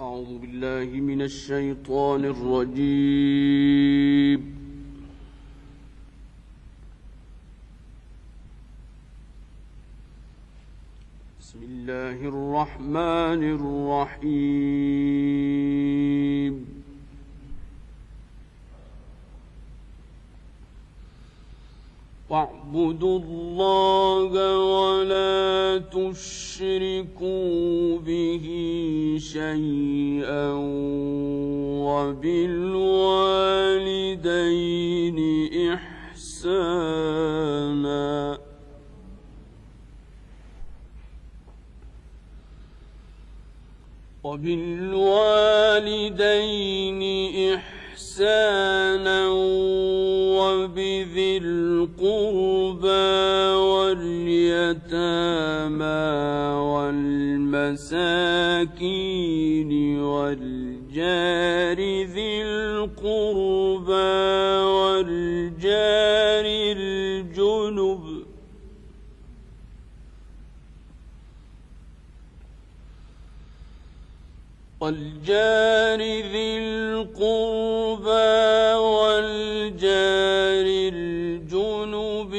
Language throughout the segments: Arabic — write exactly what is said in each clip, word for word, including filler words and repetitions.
أعوذ بالله من الشيطان الرجيم. بسم الله الرحمن الرحيم. واعبدوا الله ولا تشركوا به شيئا وبالوالدين إحسانا وبالوالدين إحسانا وبذي القربى واليتامى والمساكين والجار ذي القربى والجار الجنب والجار ذي القربى والجار الجنب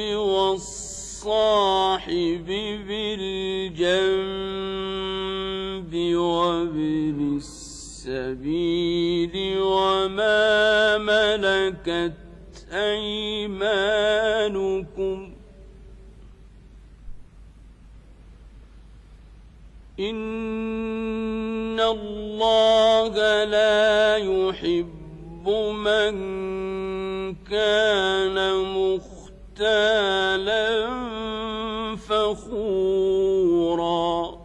والصاحب بالجنب وابن السبيل وما ملكت أيمانكم إن الله لا يحب من كان مختالا فخورا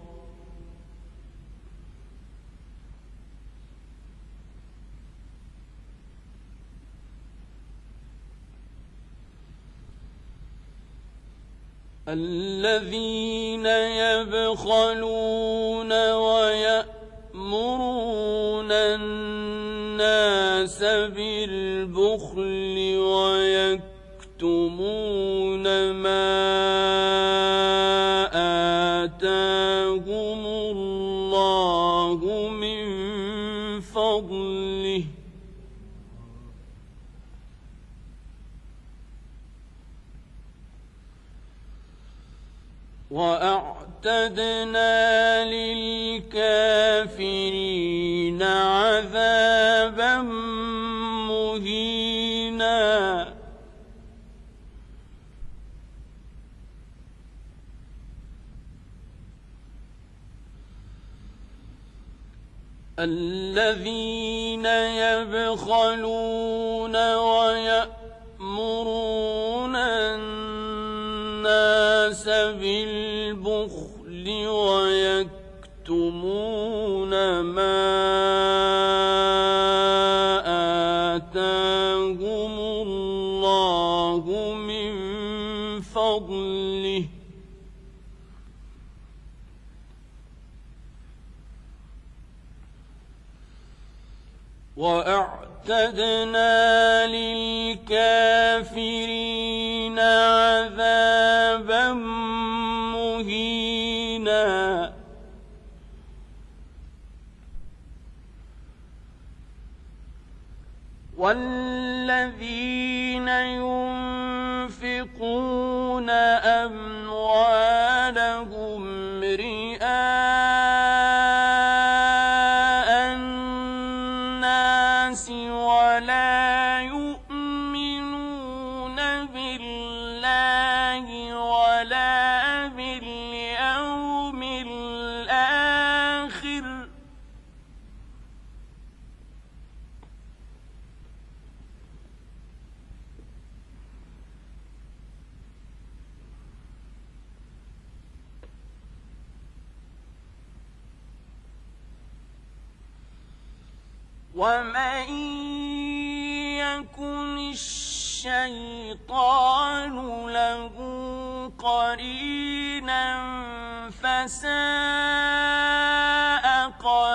الذين يبخلون ويأمرون الناس بالبخل ويكتمون ما آتاهم الله من فضله وأعتدنا للكافرين عذابا مهينا الذين يبخلون ويأمرون الناس بالبخل ويكتمون ما آتاهم الله من فضله وأعتدنا للكافرين عذابا مهينا والذين ينفقون أموالهم رئاء الناس ولا يؤمنون بالله ولا باليوم الآخر ومن يكن الشيطان له قرينا فساء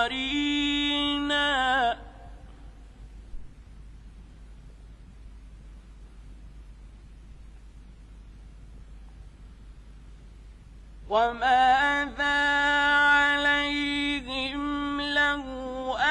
قرينا وماذا عليهم لو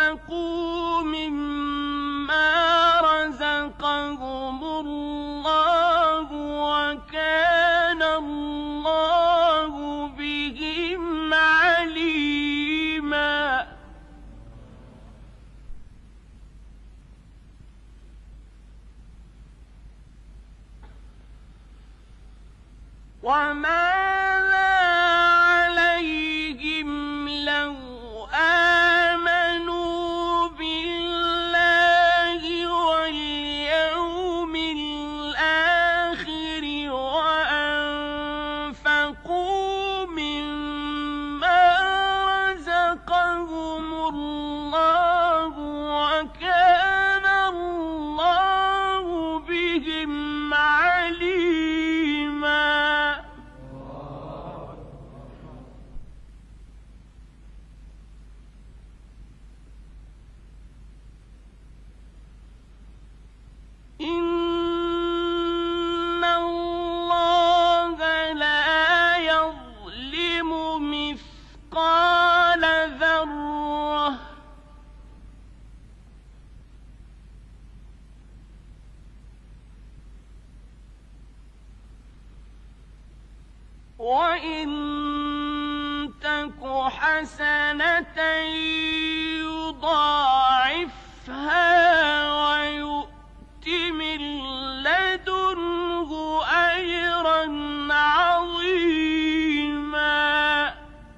وأنفقوا مما رزقهم الله وكان الله بهم عليما وماذا عليهم لو آمنوا بالله واليوم الآخر وأنفقوا مما رزقهم الله وكان الله بهم عليما إن الله لا يظلم مثقال ذرة وإن تك حسنة يضاعفها ويؤت من لدنه أجرا عظيما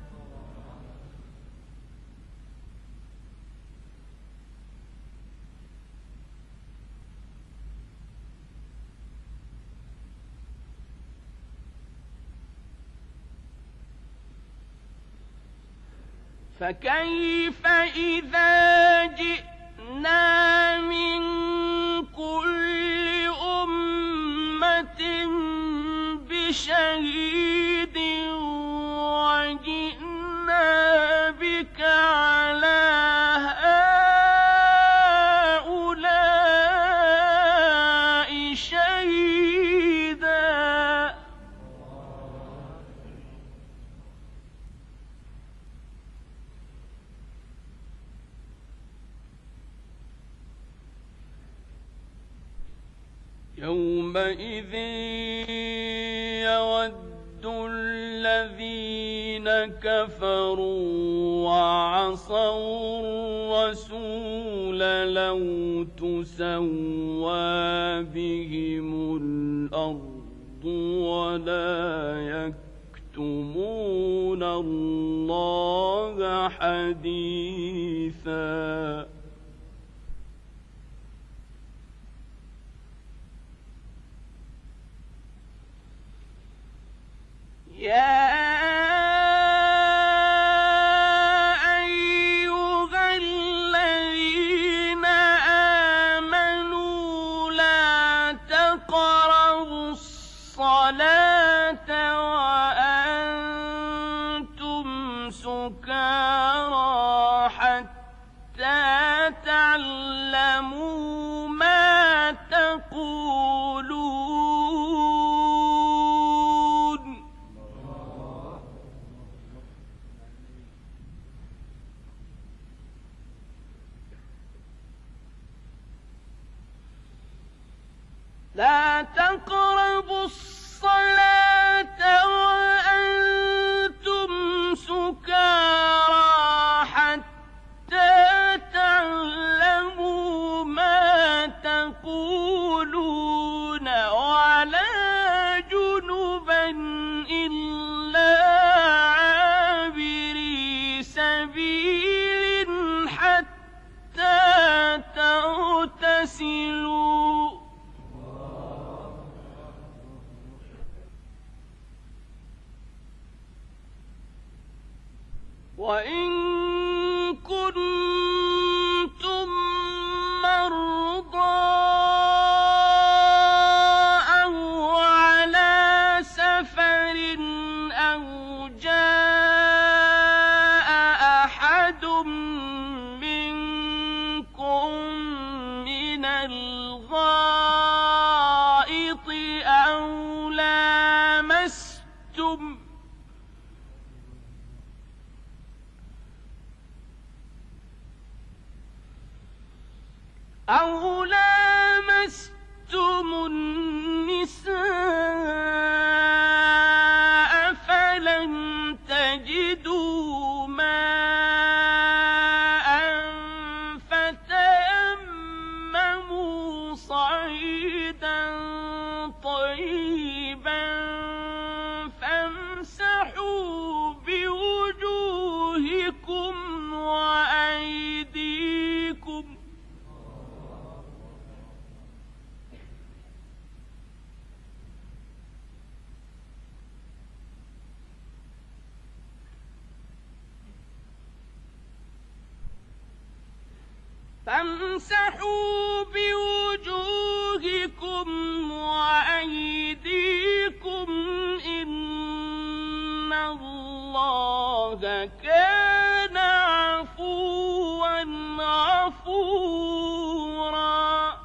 فكيف إذا جئنا من كل أمة بشهيد وجئنا بك على هؤلاء شهيدا يومئذ يود الذين كفروا وعصوا الرسول لو تسوى بهم الأرض ولا يكتمون الله حديثا يا أيها الذين آمنوا لا تقربوا الصلاة وأنتم سكارى حتى تعلموا ما تقولون لا تقربوا الصلاة وأنتم سكارى حتى تعلموا ما تقولون ولا جنبا إلا عابري سبيل حتى تغتسلوا وإن كنتم مرضى أو على سفر أو جاء أحد منكم من الغائط أو لامستم النساء فلم تجدوا ماء فتيمموا صعيدا طيبا فامسحوا بوجوهكم وأيديكم فامسحوا بوجوهكم وأيديكم إن الله كان عفوا غفورا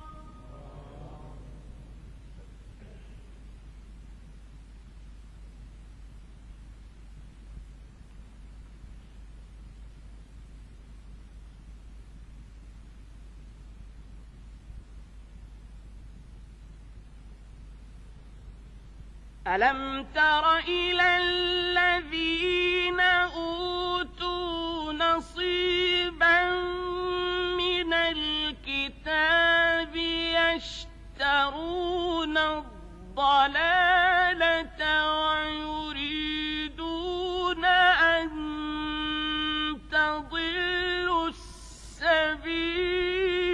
ألم تر إلى الذين أوتوا نصيبا من الكتاب يشترون الضلالة ويريدون أن تضلوا السبيل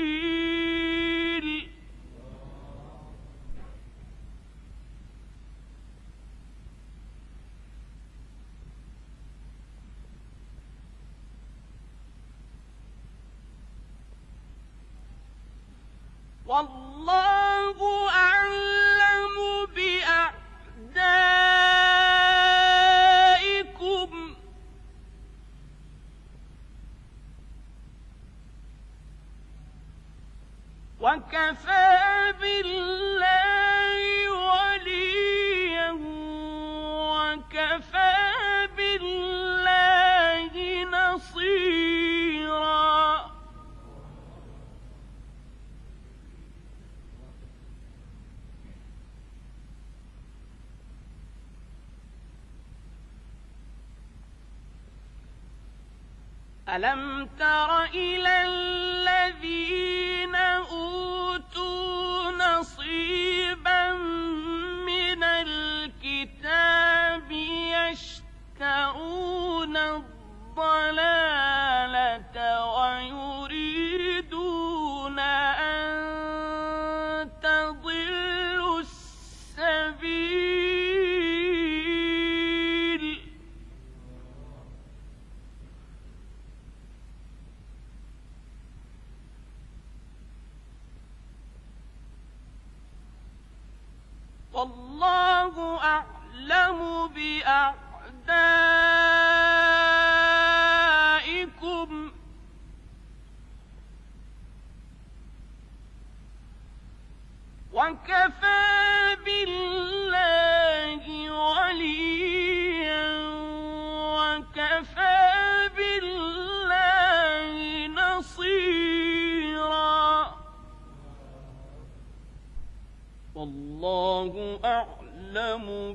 والله أعلم بأعدائكم وكفى بالله وليا وكفى بالله نصيرا ألم تر إلى الذين أوتوا نصيبا من الكتاب يشترون الضلالة ويريدون أن تضلوا السبيل والله أعلم بأعدائكم وكفى بالله وليا وكفى بالله نصيرا والله أعلم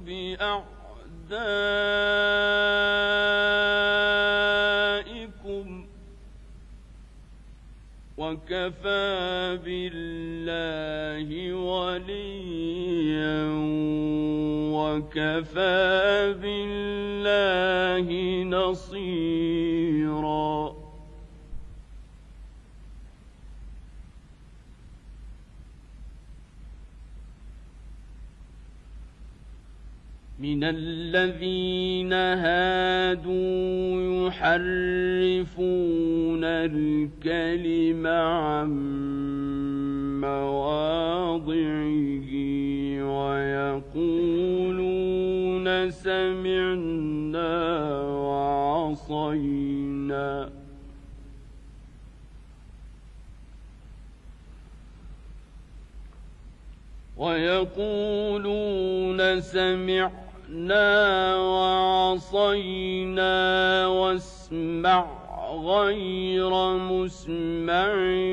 بأعدائكم وكفى بالله وليا وكفى بالله نصيرا من الذين هادوا يحرفون الكلم عن مواضعه ويقولون سمعنا وعصينا ويقولون سمعنا وعصينا واسمع غير مسمع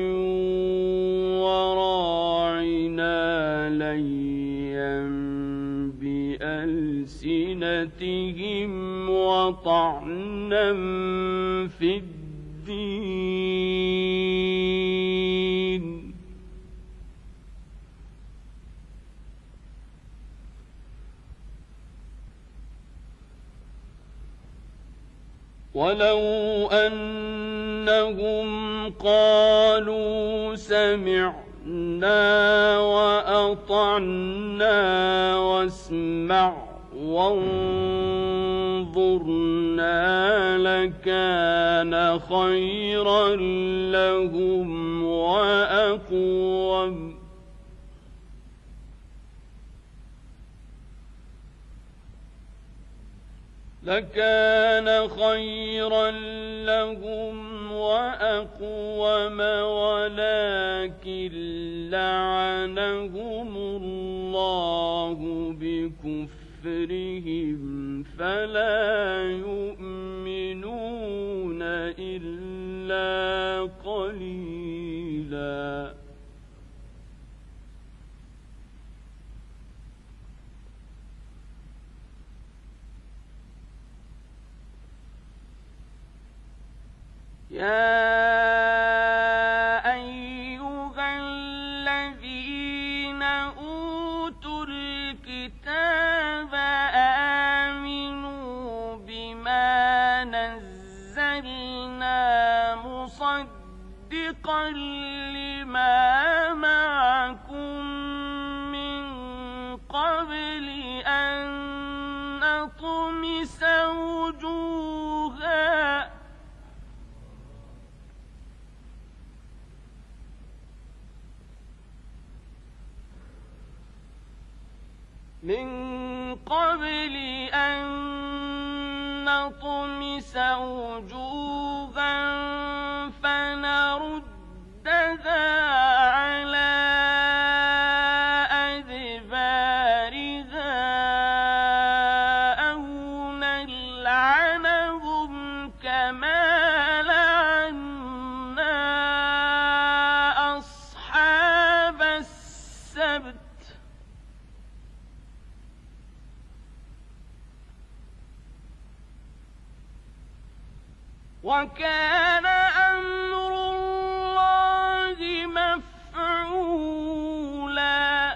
وراعنا ليا بألسنتهم وطعنا في الدين ولو أنهم قالوا سمعنا وأطعنا واسمع وانظرنا لكان خيرا لهم وأقوم لكان خيرا لهم وأقوم ولكن لعنهم الله بكفرهم فلا يؤمنون إلا قليلا يا أيها الذين أوتوا الكتاب آمنوا بما نزلنا مصدقا لما معكم من قبل أن نطمس وجوها من قبل أن نطمس وجوها فنردها على أدبارها أو نلعنهم كما لعنا أصحاب السبت وكان أمر الله مفعولا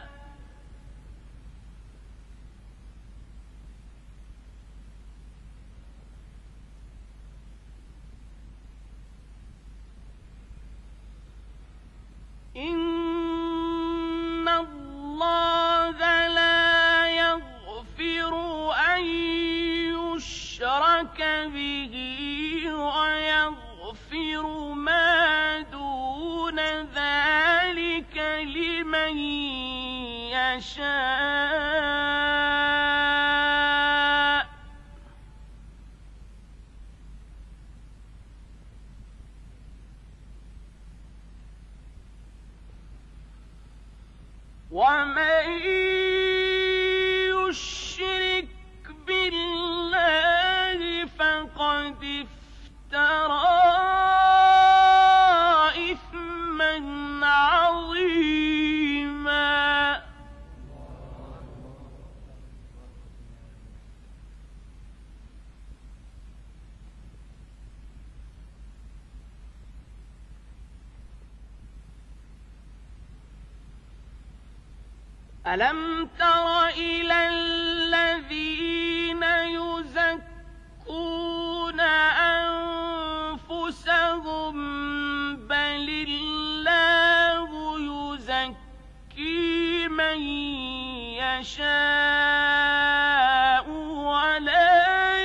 إن الله لا يغفر أن يشرك به ويغفر ما دون ذلك لمن يشاء ومن يشرك بالله فقد افترى إثما عظيما ألم تر إلى الذين يزكون أنفسهم بل الله يزكي من يشاء ولا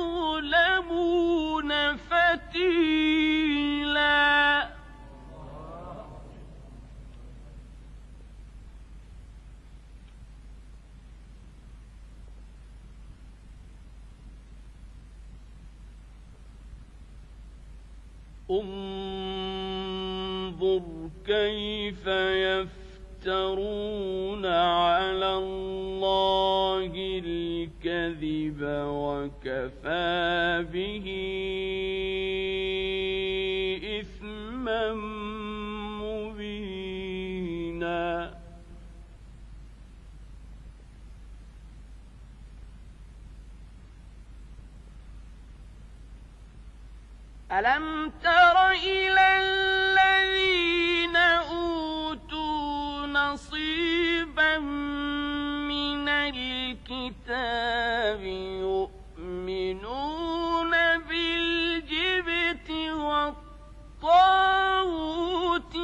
يظلمون فتيلا انظر كيف يفترون على الله الكذب وكفى به ألم تر إلى الذين أوتوا نصيبا من الكتاب يؤمنون بالجبت والطاغوت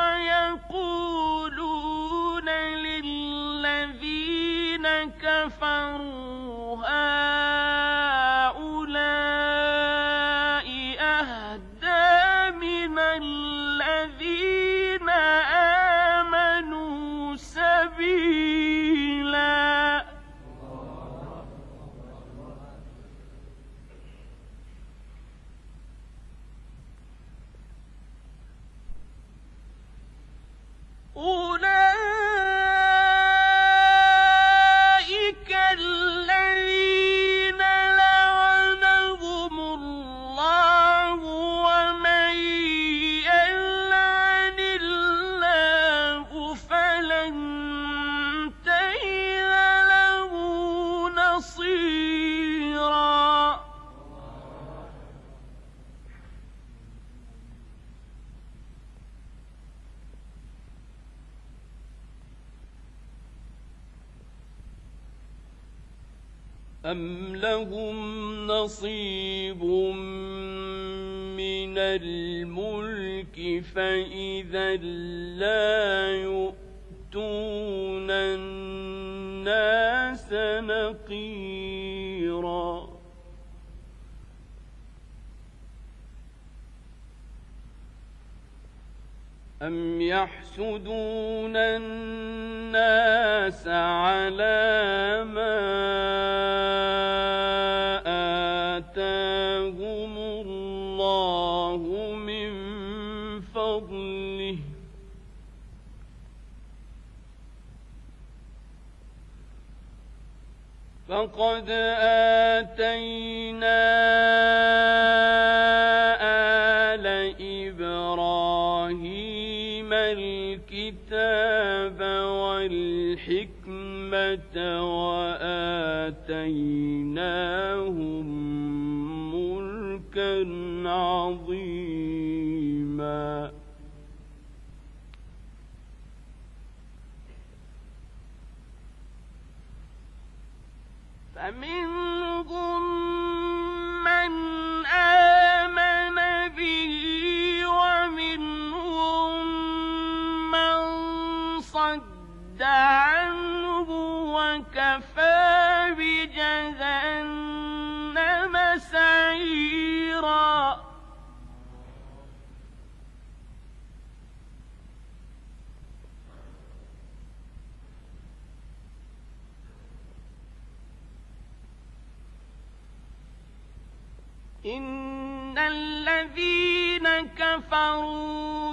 ويقولون للذين كفروا هؤلاء أهدى من الذين آمنوا سبيلا. أولئك الذين لعنهم الله ومن يلعن الله فلن تجد له نصيرا. أم لهم نصيب من الملك فإذا لا يؤتون الناس نقيرا. أم يحسدون الناس على ما آتاهم الله من فضله فقد آتينا آل إبراهيم الكتاب والحكمة وآتيناهم ملكا عظيما. فمنهم من آمن به ومنهم من صد عنه وكفى بجهنم سعيرا. إن الذين كفروا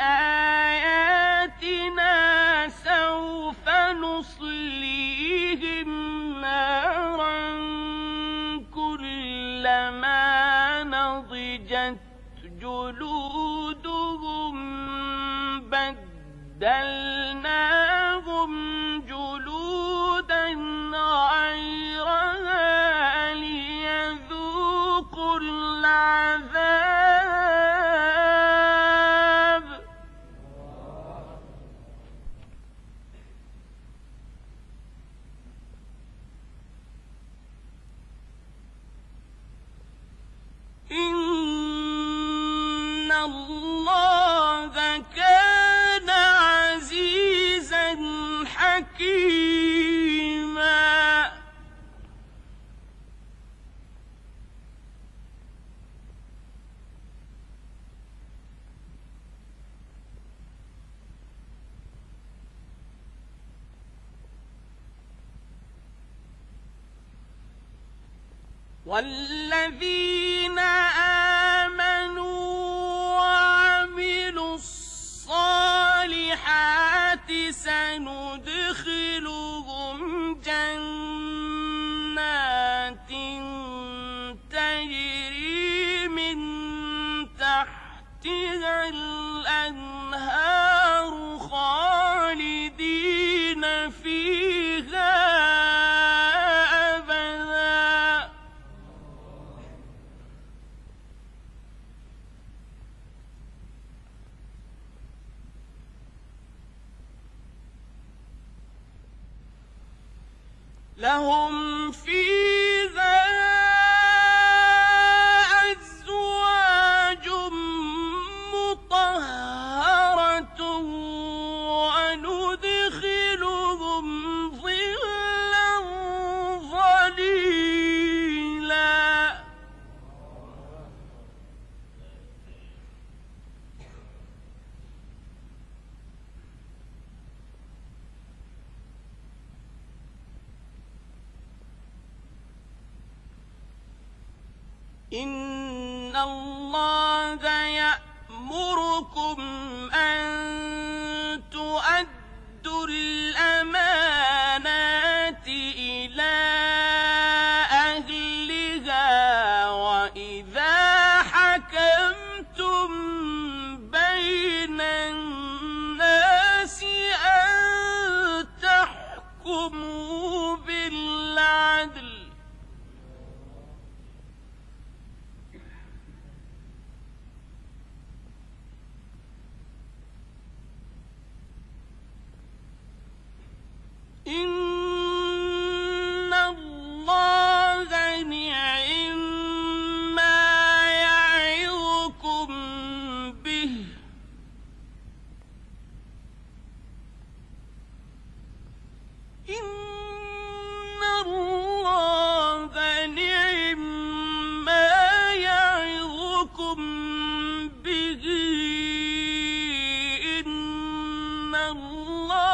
بآياتنا سوف نصليهم نارا كلما نضجت جلودهم بدلناهم جلودا غيرها ليذوقوا العذاب. إن الله كان عزيزا حكيما. والذين آمنوا وعملوا الصالحات سندخلهم جنات تجري من تحتها الأنهار خالدين فيها أبدا لهم فيها أزواج مطهرة وندخلهم ظلا ظليلا إن الله يأمركم أن تؤدوا الأمانات إلى أهلها وإذا حكمتم بين الناس أن تحكموا بالعدل إن الله نعم ما يعظكم به إن الله نعم ما يعظكم به إن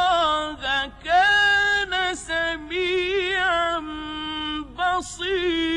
الله كان سميعا بصيرا